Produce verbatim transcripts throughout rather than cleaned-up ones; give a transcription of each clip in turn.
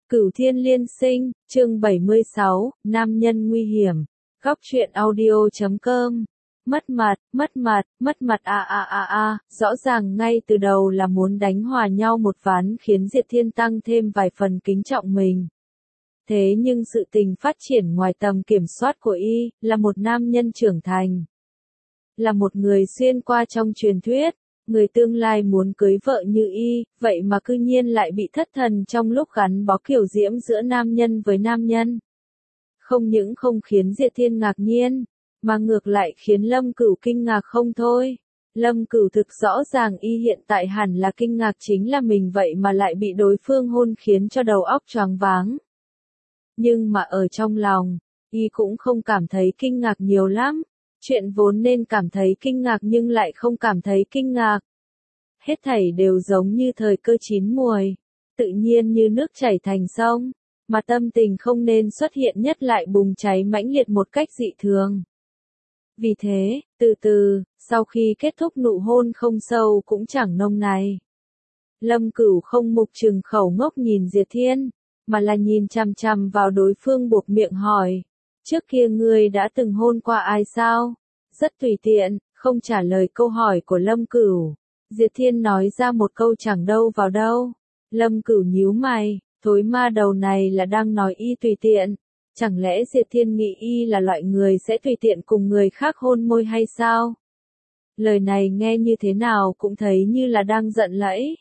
Cửu Thiên Liên Sinh, chương bảy mươi sáu, Nam nhân nguy hiểm. Góc truyện audio chấm com. Mất mặt, mất mặt, mất mặt a a a a, rõ ràng ngay từ đầu là muốn đánh hòa nhau một ván khiến Diệt Thiên tăng thêm vài phần kính trọng mình. Thế nhưng sự tình phát triển ngoài tầm kiểm soát của y, là một nam nhân trưởng thành. Là một người xuyên qua trong truyền thuyết. Người tương lai muốn cưới vợ như y, vậy mà cư nhiên lại bị thất thần trong lúc gắn bó kiểu diễm giữa nam nhân với nam nhân. Không những không khiến Diệt Thiên ngạc nhiên, mà ngược lại khiến Lâm Cửu kinh ngạc không thôi. Lâm Cửu thực rõ ràng y hiện tại hẳn là kinh ngạc chính là mình vậy mà lại bị đối phương hôn khiến cho đầu óc choáng váng. Nhưng mà ở trong lòng, y cũng không cảm thấy kinh ngạc nhiều lắm. Chuyện vốn nên cảm thấy kinh ngạc nhưng lại không cảm thấy kinh ngạc. Hết thảy đều giống như thời cơ chín muồi, tự nhiên như nước chảy thành sông, mà tâm tình không nên xuất hiện nhất lại bùng cháy mãnh liệt một cách dị thường. Vì thế, từ từ, sau khi kết thúc nụ hôn không sâu cũng chẳng nông này. Lâm Cửu không mục trừng khẩu ngốc nhìn Diệt Thiên, mà là nhìn chằm chằm vào đối phương buộc miệng hỏi. Trước kia ngươi đã từng hôn qua ai sao? Rất tùy tiện, không trả lời câu hỏi của Lâm Cửu. Diệt Thiên nói ra một câu chẳng đâu vào đâu. Lâm Cửu nhíu mày, thối ma đầu này là đang nói y tùy tiện. Chẳng lẽ Diệt Thiên nghĩ y là loại người sẽ tùy tiện cùng người khác hôn môi hay sao? Lời này nghe như thế nào cũng thấy như là đang giận lẫy.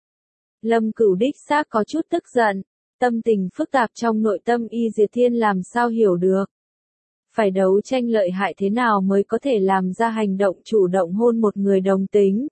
Lâm Cửu đích xác có chút tức giận. Tâm tình phức tạp trong nội tâm y Diệt Thiên làm sao hiểu được. Phải đấu tranh lợi hại thế nào mới có thể làm ra hành động chủ động hôn một người đồng tính.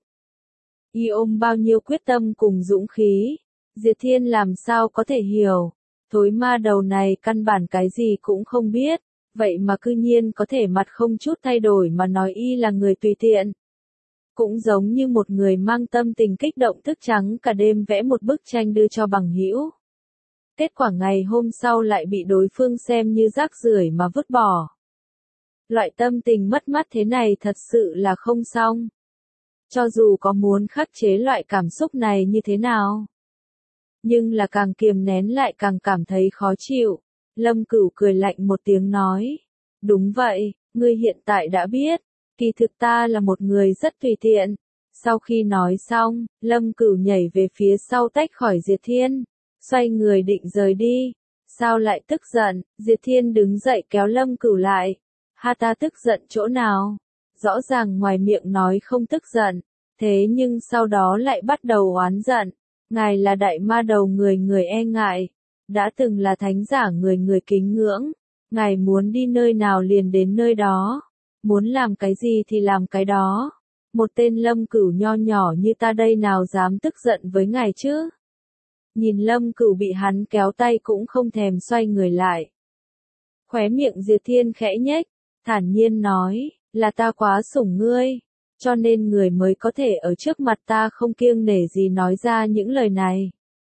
Y ôm bao nhiêu quyết tâm cùng dũng khí. Diệt Thiên làm sao có thể hiểu. Thối ma đầu này căn bản cái gì cũng không biết. Vậy mà cư nhiên có thể mặt không chút thay đổi mà nói y là người tùy tiện. Cũng giống như một người mang tâm tình kích động thức trắng cả đêm vẽ một bức tranh đưa cho bằng hữu. Kết quả ngày hôm sau lại bị đối phương xem như rác rưởi mà vứt bỏ. Loại tâm tình mất mát thế này thật sự là không xong. Cho dù có muốn khắc chế loại cảm xúc này như thế nào. Nhưng là càng kiềm nén lại càng cảm thấy khó chịu. Lâm Cửu cười lạnh một tiếng nói. Đúng vậy, ngươi hiện tại đã biết. Kỳ thực ta là một người rất tùy tiện. Sau khi nói xong, Lâm Cửu nhảy về phía sau tách khỏi Diệt Thiên. Xoay người định rời đi. Sao lại tức giận? Diệt Thiên đứng dậy kéo Lâm Cửu lại. Ha, ta tức giận chỗ nào? Rõ ràng ngoài miệng nói không tức giận. Thế nhưng sau đó lại bắt đầu oán giận. Ngài là đại ma đầu người người e ngại. Đã từng là thánh giả người người kính ngưỡng. Ngài muốn đi nơi nào liền đến nơi đó. Muốn làm cái gì thì làm cái đó. Một tên Lâm Cửu nho nhỏ như ta đây nào dám tức giận với ngài chứ? Nhìn Lâm Cửu bị hắn kéo tay cũng không thèm xoay người lại. Khóe miệng Diệt Thiên khẽ nhếch, thản nhiên nói, là ta quá sủng ngươi, cho nên người mới có thể ở trước mặt ta không kiêng nể gì nói ra những lời này.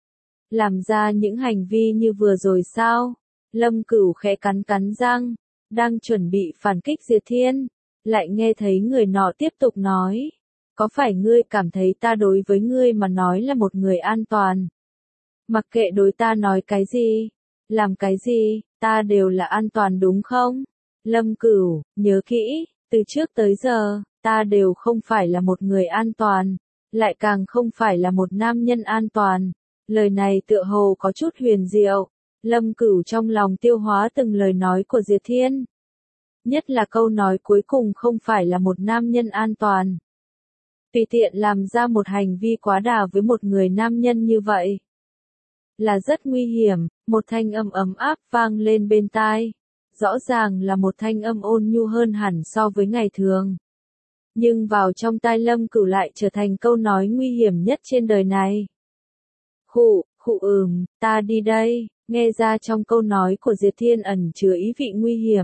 Làm ra những hành vi như vừa rồi sao? Lâm Cửu khẽ cắn cắn răng, đang chuẩn bị phản kích Diệt Thiên, lại nghe thấy người nọ tiếp tục nói, có phải ngươi cảm thấy ta đối với ngươi mà nói là một người an toàn? Mặc kệ đối ta nói cái gì, làm cái gì, ta đều là an toàn đúng không? Lâm Cửu, nhớ kỹ, từ trước tới giờ, ta đều không phải là một người an toàn, lại càng không phải là một nam nhân an toàn. Lời này tựa hồ có chút huyền diệu. Lâm Cửu trong lòng tiêu hóa từng lời nói của Diệt Thiên. Nhất là câu nói cuối cùng không phải là một nam nhân an toàn. Tùy tiện làm ra một hành vi quá đà với một người nam nhân như vậy. Là rất nguy hiểm, một thanh âm ấm áp vang lên bên tai. Rõ ràng là một thanh âm ôn nhu hơn hẳn so với ngày thường. Nhưng vào trong tai Lâm Cửu lại trở thành câu nói nguy hiểm nhất trên đời này. Khụ, khụ ừm, ta đi đây, nghe ra trong câu nói của Diệt Thiên ẩn chứa ý vị nguy hiểm.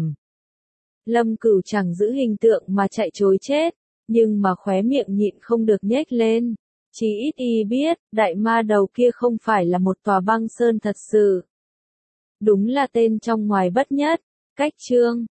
Lâm Cửu chẳng giữ hình tượng mà chạy trối chết, nhưng mà khóe miệng nhịn không được nhếch lên. Chỉ ít y biết, đại ma đầu kia không phải là một tòa băng sơn thật sự. Đúng là tên trong ngoài bất nhất. Cách chương